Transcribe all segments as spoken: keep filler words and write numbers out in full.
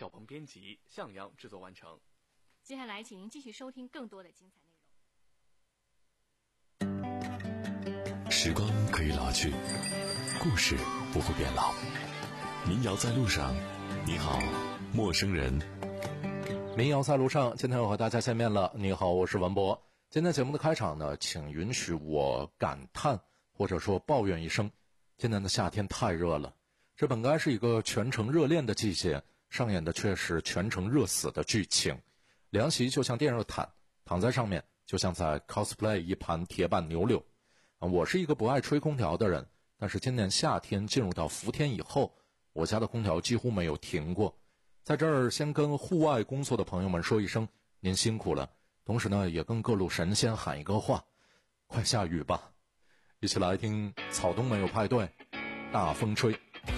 小鹏编辑，向阳制作完成。 接下来请您继续收听更多的精彩内容。时光可以老去，故事不会变老。民谣在路上，你好，陌生人。 民谣在路上，今天又和大家见面了。你好，我是文博。今天节目的开场呢，请允许我感叹或者说抱怨一声，今年的夏天太热了。这本该是一个全城热恋的季节，上演的却是全城热死的剧情。凉席就像电热毯，躺在上面就像在 cosplay 一盘铁板牛柳。啊，我是一个不爱吹空调的人，但是今年夏天进入到伏天以后，我家的空调几乎没有停过。在这儿先跟户外工作的朋友们说一声，您辛苦了。同时呢，也跟各路神仙喊一个话，快下雨吧。一起来听草东没有派对，大风吹。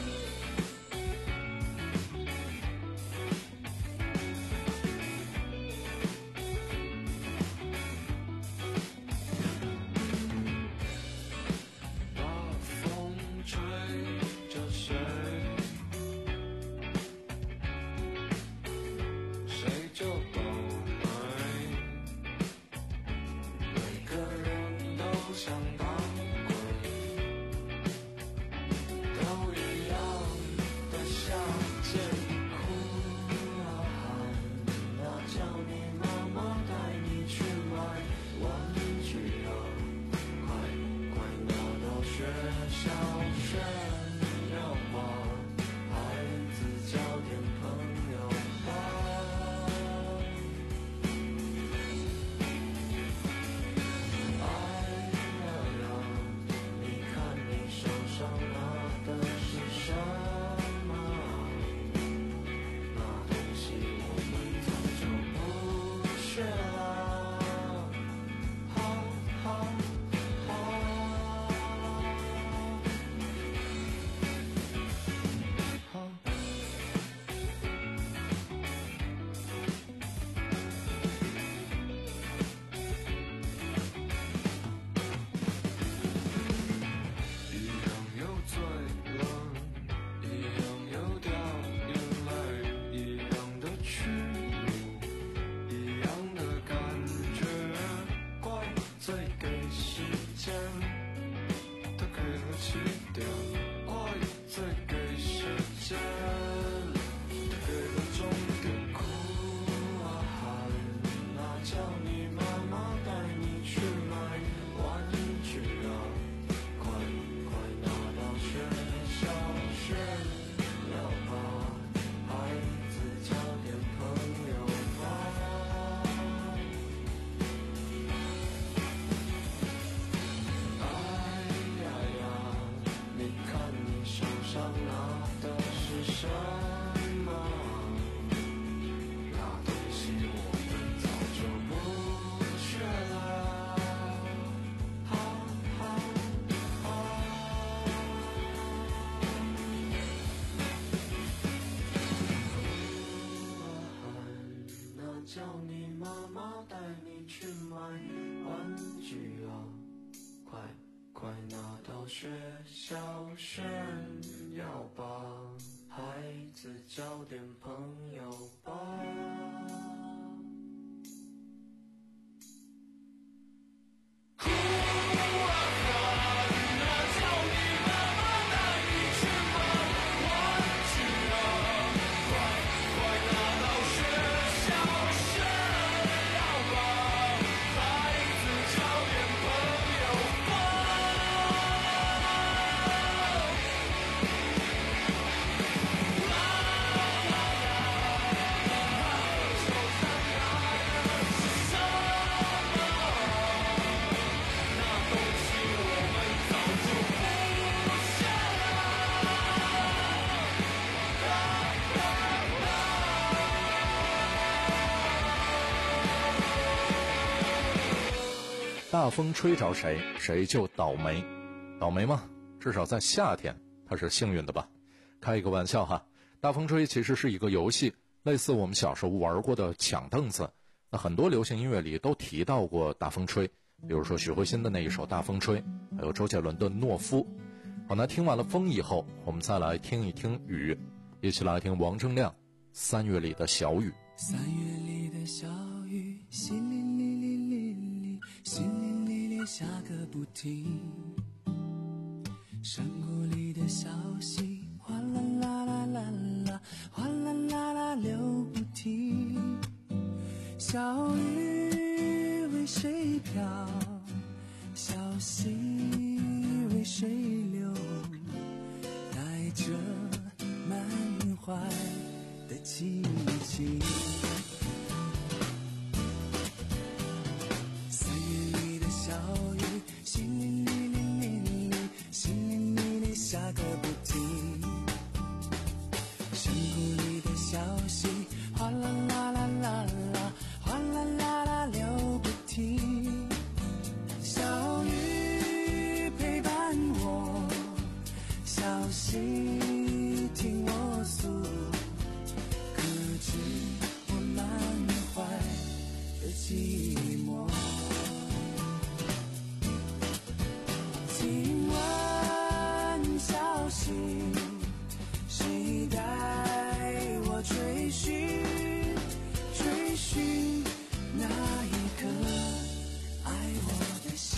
大风吹着谁，谁就倒霉。倒霉吗？至少在夏天它是幸运的吧。开一个玩笑哈，大风吹其实是一个游戏，类似我们小时候玩过的抢凳子。那很多流行音乐里都提到过大风吹，比如说许慧欣的那一首大风吹，还有周杰伦的懦夫。好，那听完了风以后，我们再来听一听雨，一起来听王铮亮三月里的小雨。 三月里的小雨，淅沥沥沥沥沥，淅沥沥沥下个不停。山谷里的小溪，哗啦啦啦啦啦，哗啦啦啦流不停。小雨为谁飘，小溪为谁流，带着满怀的激情。三月里的小雨，淅沥沥沥沥沥，淅沥沥沥下个不停。山谷里的小溪，哗啦啦啦啦啦，哗啦啦啦流不停。小雨陪伴我，小溪听我诉，可知我满怀的寂寞。今晚小溪，谁带我追寻追寻那一颗爱我的心。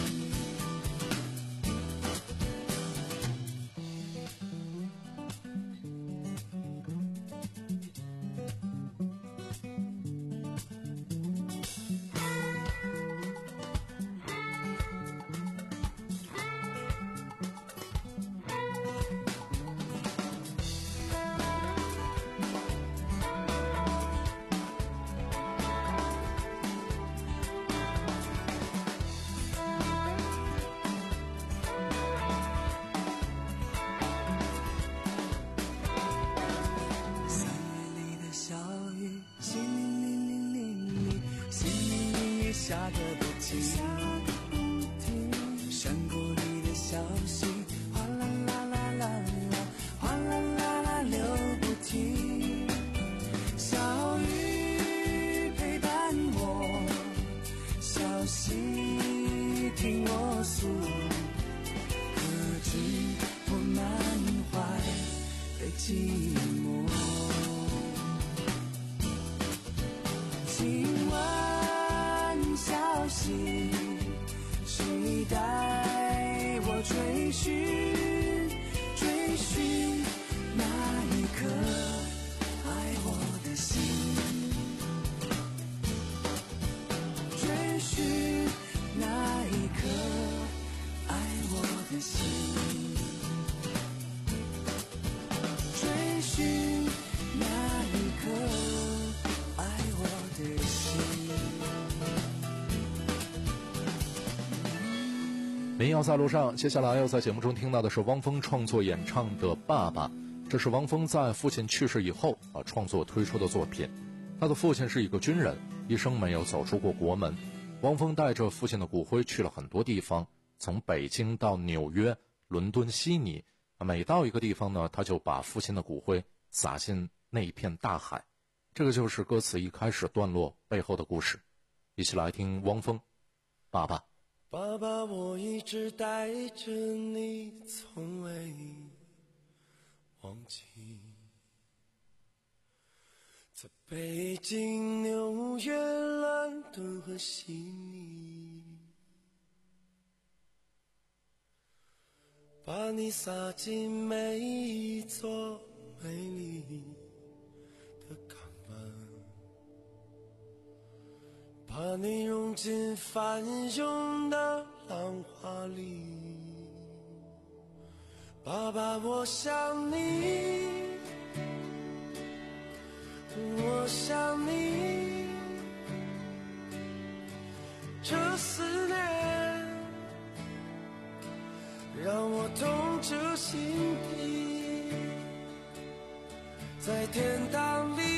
三月里的小雨，淅沥沥沥沥沥，淅沥沥沥下个不停。山谷里的小溪，哗啦啦啦啦啦，哗啦啦啦流不停。小雨陪伴我，小溪听我诉，可知我满怀的寂寞。今晚小溪，谁带我追寻追寻那一颗爱我的心，追寻那一颗爱我的心，追寻那一颗爱我的心。 民谣在路上，接下来要在节目中听到的是汪峰创作演唱的《爸爸》，这是汪峰在父亲去世以后啊创作推出的作品。他的父亲是一个军人，一生没有走出过国门。汪峰带着父亲的骨灰去了很多地方，从北京到纽约、伦敦、悉尼，每到一个地方呢，他就把父亲的骨灰撒进那一片大海。这个就是歌词一开始段落背后的故事。一起来听汪峰《爸爸》。 爸爸，我一直带着你，从未忘记。在北京、纽约、伦敦和悉尼，把你撒进每一座美丽的港湾，把你融进翻涌的浪花里。爸爸，我想你，我想你，这思念让我痛彻心底。在天堂里，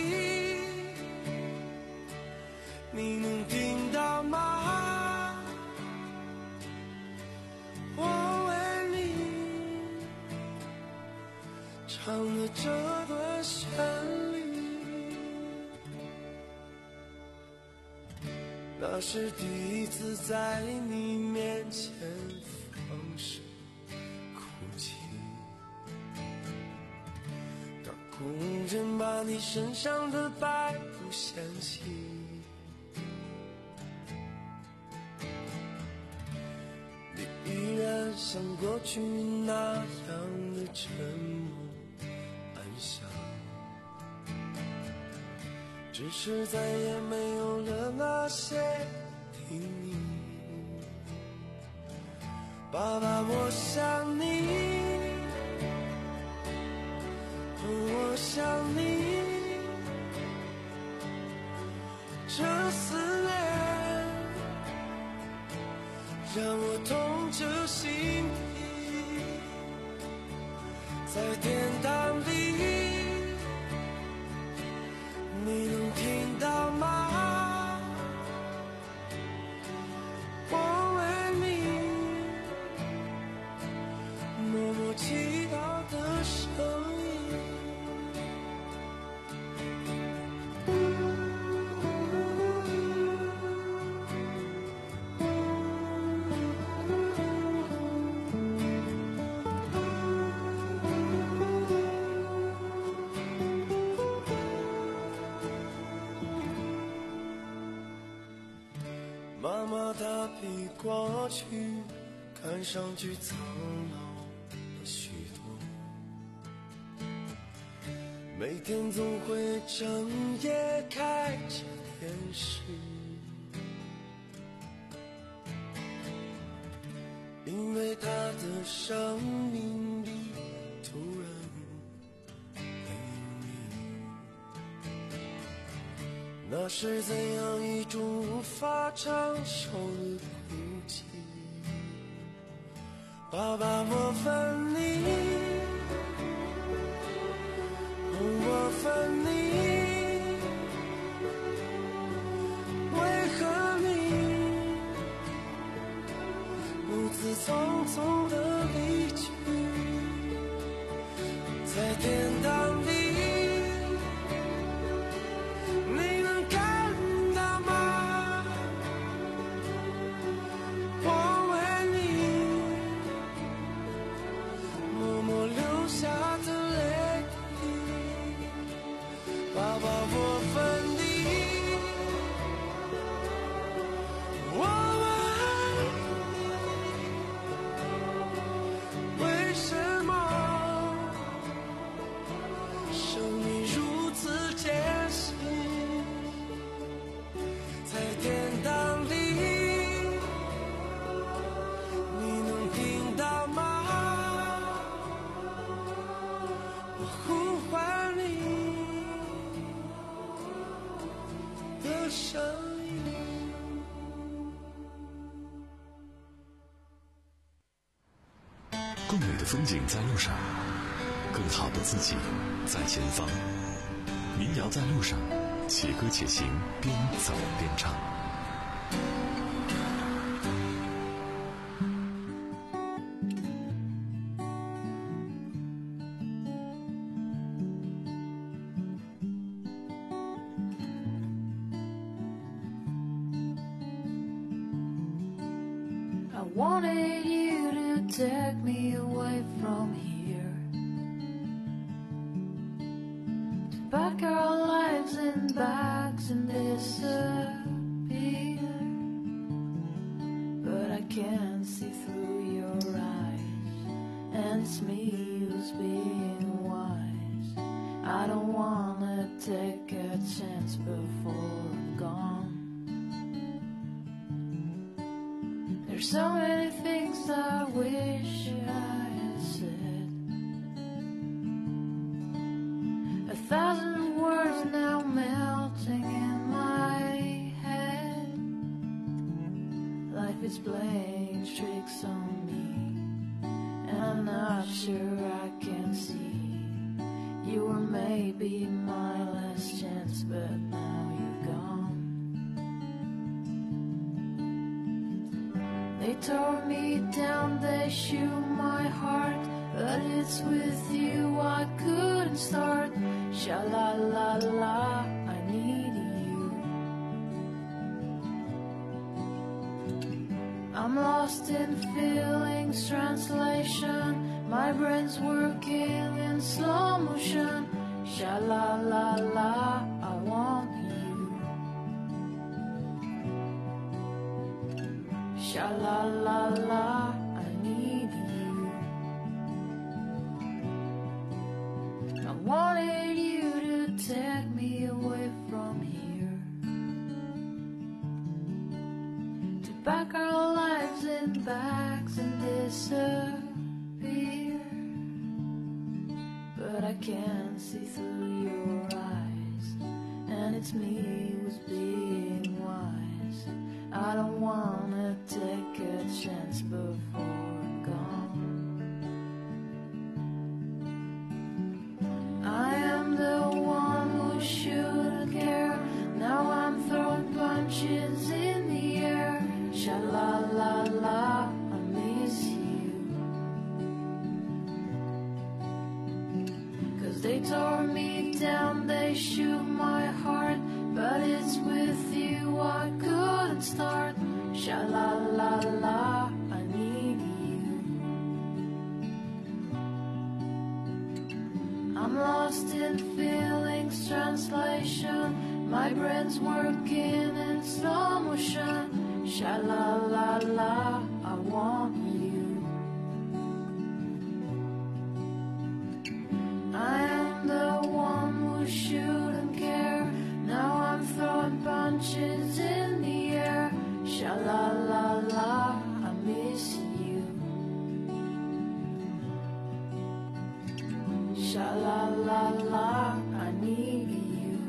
你能听到吗？我为你唱的这段旋律，那是第一次在你面前放声哭泣。当工人把把你身上的白不嫌弃，你依然像过去那样的沉默安详，只是再也没有了那些叮咛。爸爸，我想你，我想你，这思念让我痛彻心底，在天堂里，你能听到吗？我为你默默祈祷的声音。妈妈她比过去看上去苍老了许多，每天总会整夜开着电视，因为她的生命里突然没有你，那是怎样一种无法承受的孤寂。爸爸，我分你，我分你，为何你如此匆匆的离去，在天堂里你能看到吗？我为你默默流下的泪滴，爸爸，我分你，我爱你，为什么生命如此艰辛，在天堂里你能听到吗？我呼唤你的声音。 更美的风景在路上，更好的自己在前方。民谣在路上，且歌且行，边走边唱。 I wanted you to take me away from here, to pack our lives in bags and disappear, but I can't see through your eyes, and it's me who's being wise. I don't wanna take a chance before I'm gone. There's so many things I wish I had said, a thousand words now melting in my head. Life is playing tricks on me, and I'm not sure I can see. You were maybe my last chance, but now you're gone. They tore me down, they shook my heart, but it's with you I couldn't start. Sha-la-la-la, I need you. I'm lost in feelings, translation. My brain's working in slow motion. Sha la la la, I want you. Sha la la la, I need you. I wanted you to take me away from here, to pack our lives in bags and disappear. But I can't see through your eyes, and it's me who's being wise. I don't wanna take a chance before I'm gone. I am the one who shouldn't care. Now I'm throwing punches in the air. Sha la la la, I miss you. Cause they tore me down, they shook my heart, but it's with you I couldn't start. Sha la la la, I need you. I'm lost in feelings, translation. My brain's working in slow motion. Sha la la la, I want you. I am the one who shouldn't care. Now I'm throwing punches in the air. Sha la la la, I miss you. Sha la la la, I need you.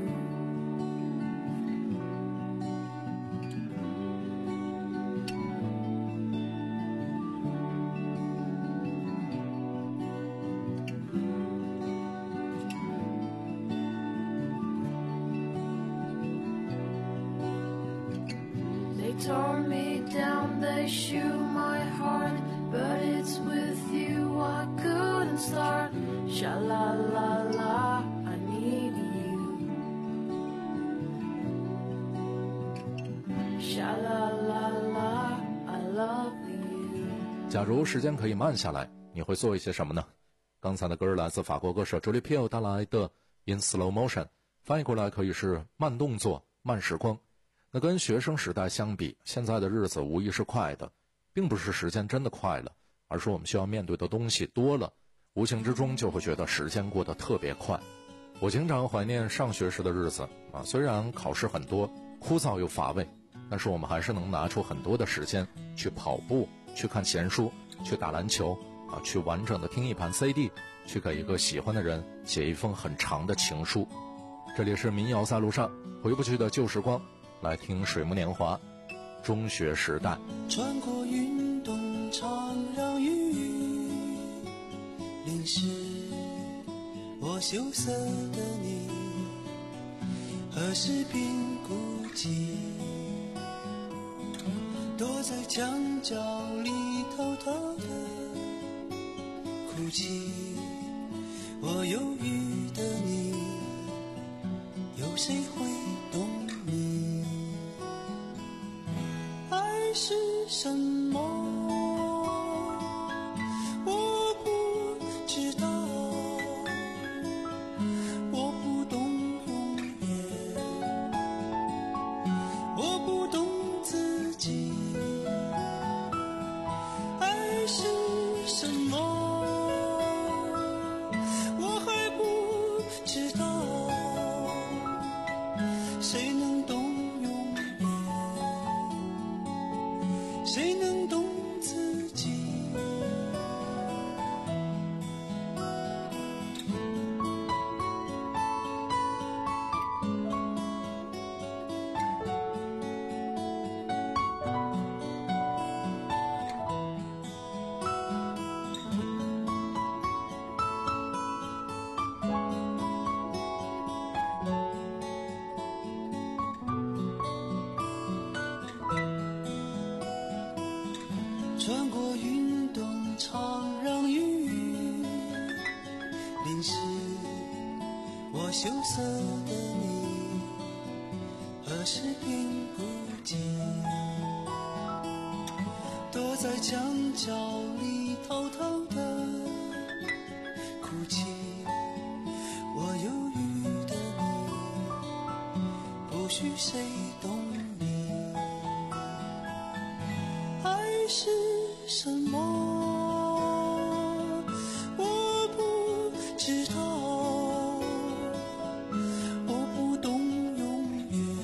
They tore me down, they shook my heart, but it's with you I couldn't start. Sha la la la, I need you. Sha la la la, I love you. 假如时间可以慢下来，你会做一些什么呢？刚才的歌来自法国歌手 Julie Piel 带来的 In Slow Motion， 翻译过来可以是慢动作、慢时光。那跟学生时代相比，现在的日子无疑是快的，并不是时间真的快了，而是我们需要面对的东西多了，无形之中就会觉得时间过得特别快。我经常怀念上学时的日子啊，虽然考试很多，枯燥又乏味，但是我们还是能拿出很多的时间去跑步，去看闲书，去打篮球啊，去完整的听一盘 C D， 去给一个喜欢的人写一封很长的情书。这里是民谣在路上，回不去的旧时光，来听水木年华，中学时代。 穿过云动常让雨淋湿我羞涩的你，何时便孤寂，躲在墙角里偷偷的哭泣。我忧郁的你，有谁会懂你？爱是什么？我不知道，我不懂永远，我不懂自己。爱是什么？我还不知道，谁能懂永远？谁能懂自己？穿过云动常让雨淋湿我羞涩的你，何时便孤寂，躲在墙角里偷偷的哭泣。我忧郁或许谁懂你。爱是什么？我不知道，我不懂永远，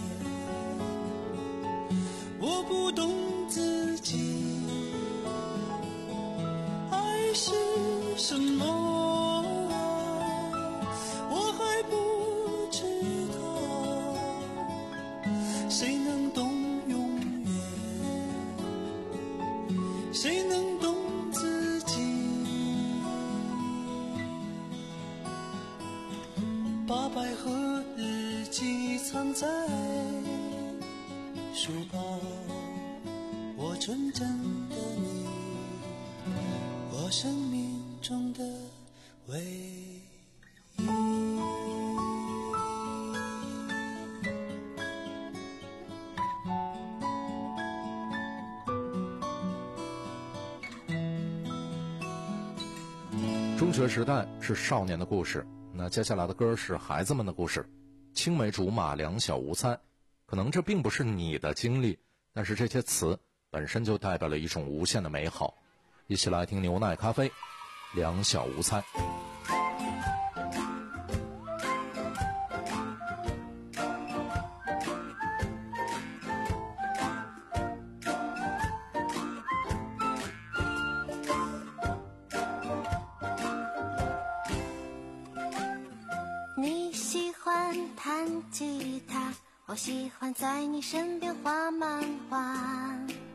我不懂自己。爱是什么？我还不知道。谁能懂永远？谁能懂自己？把百合日记藏在书包，我纯真的你，我生命中的唯一。 中学时代是少年的故事，那接下来的歌是孩子们的故事。青梅竹马两小无猜，可能这并不是你的经历，但是这些词本身就代表了一种无限的美好。一起来听牛奶咖啡，两小无猜。 你喜欢弹吉他，我喜欢在你身边画漫画，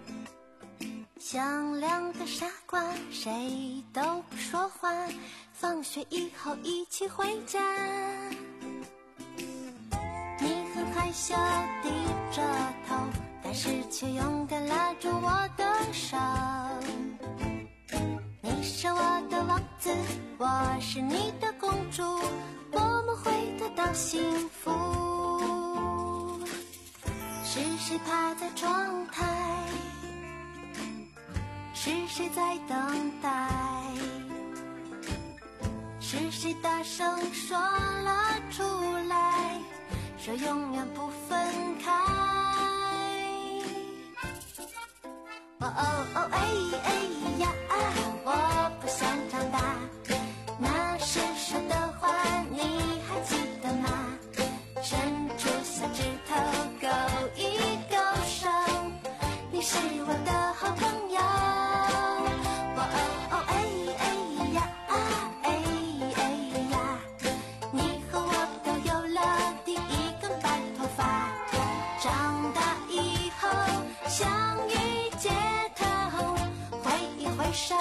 像两个傻瓜，谁都不说话，放学以后一起回家。你很害羞低着头，但是却勇敢拉住我的手。你是我的王子，我是你的公主，我们会得到幸福。是谁趴在窗台？是谁在等待？是谁大声说了出来，说永远不分开？哦哦哦哎哎呀啊，我不想长大。那时说的话你还记得吗？伸出小指头勾一勾手，你是我的好朋友。哦哦哦哎哎呀啊哎哎呀，你和我都有了第一根白头发。长大以后相遇街头，挥一挥手。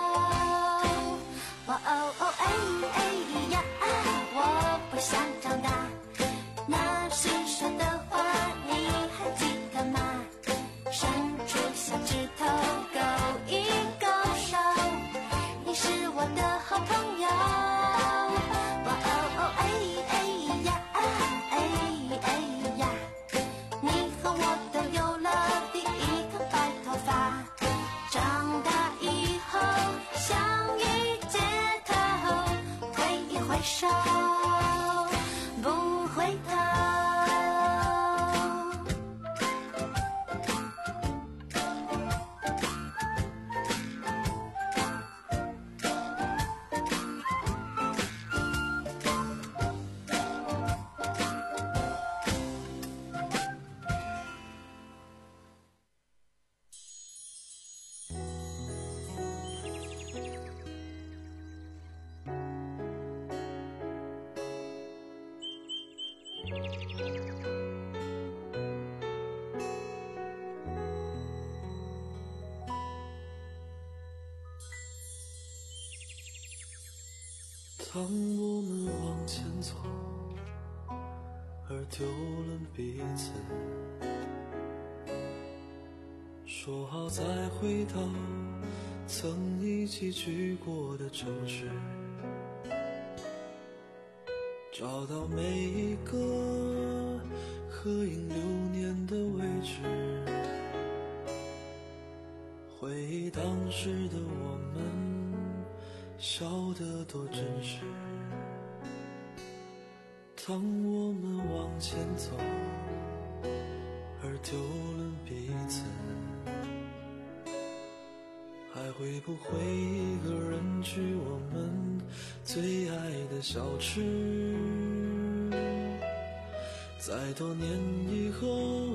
哦哦哦哎哎呀啊，我不想长大。那时说的话你还记得吗？伸出小指头勾一勾手，你是我的好朋友。哦哦哦哎哎呀啊哎哎呀，你和我都有了第一根白头发。长大以后相遇街头，挥一挥手，不回头。 当我们往前走，而丢了彼此，说好再回到曾一起去过的城市，找到每一个合影留念的位置，回忆当时的我们笑得多真实。当我们往前走， 丢了彼此，还会不会一个人去我们最爱的小吃？在多年以后，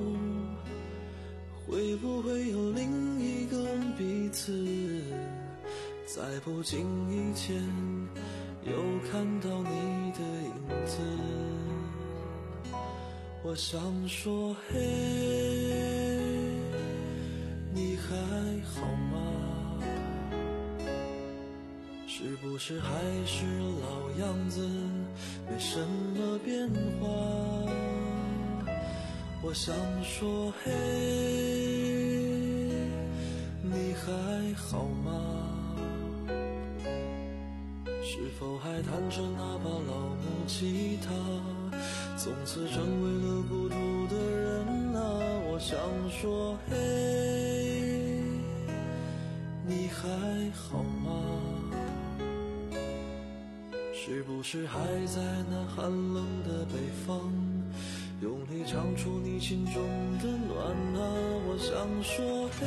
会不会有另一个彼此，在不经意间又看到你的影子？我想说，嘿，你还好吗？是不是还是老样子，没什么变化？我想说，嘿，你还好吗？是否还弹着那把老木吉他，从此成为了孤独的人啊？我想说，嘿，你还好吗？是不是还在那寒冷的北方，用力唱出你心中的暖啊？我想说，嘿，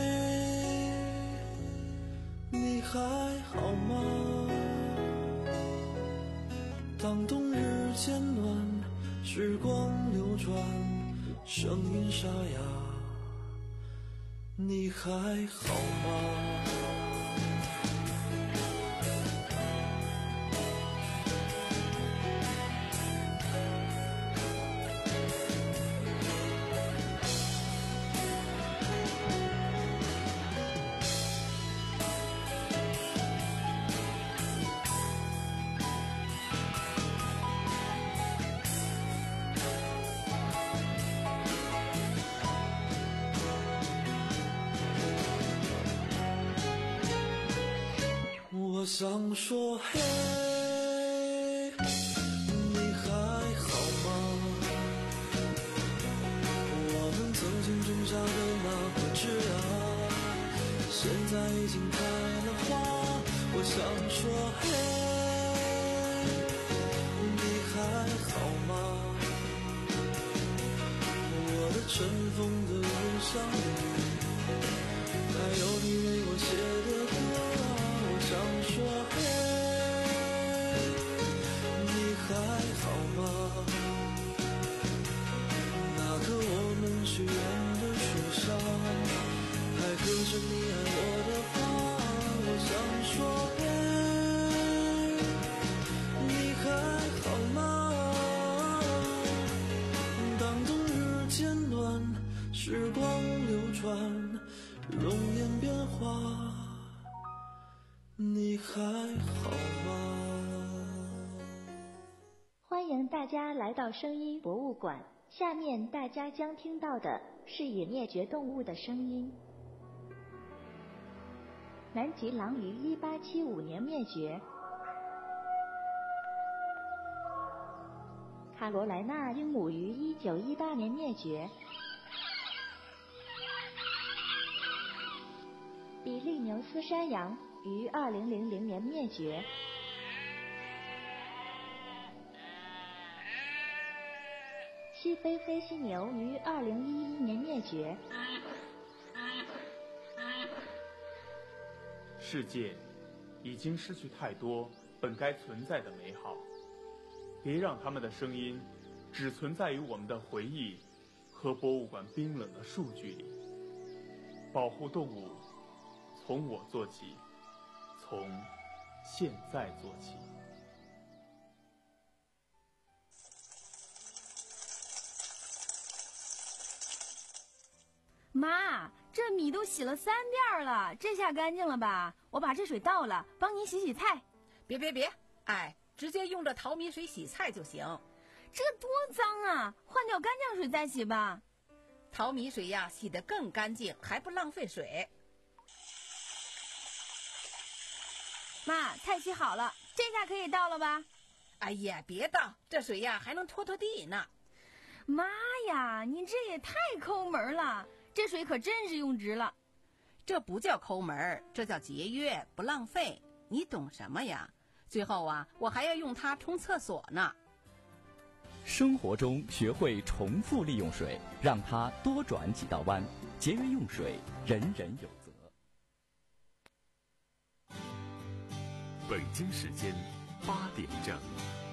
你还好吗？当冬日渐暖，时光流转，声音沙哑，你还好吗？我想说，嘿，你还好吗？我们曾经种下的那颗枝芽，现在已经开了花。我想说，嘿，你还好吗？我的尘封的邮箱里，还有你为我写的歌。我想说，嘿，你还好吗？那棵我们许愿的树下，还刻着你爱我的话。我想说，嘿，你还好吗？当冬日渐暖，时光流转，容颜变化，你还好吗？ 欢迎大家来到声音博物馆，下面大家将听到的是已灭绝动物的声音。南极狼于一八七五年灭绝，卡罗莱纳鹦鹉于一九一八年灭绝，比利牛斯山羊于二零零零年灭绝，西非黑犀牛于二零一一年灭绝。 世界已经失去太多本该存在的美好，别让他们的声音只存在于我们的回忆和博物馆冰冷的数据里。保护动物，从我做起，从现在做起。 妈，这米都洗了三遍了，这下干净了吧？我把这水倒了，帮您洗洗菜。 别别别，哎，直接用这淘米水洗菜就行。 这多脏啊，换掉干净水再洗吧。 淘米水呀，洗得更干净，还不浪费水。 妈，菜洗好了，这下可以倒了吧？ 哎呀，别倒，这水呀还能拖拖地呢。 妈呀，你这也太抠门了，这水可真是用值了。 这不叫抠门，这叫节约，不浪费。你懂什么呀？最后啊，我还要用它冲厕所呢。 生活中学会重复利用水，让它多转几道弯。节约用水，人人有责。 北京时间八点整。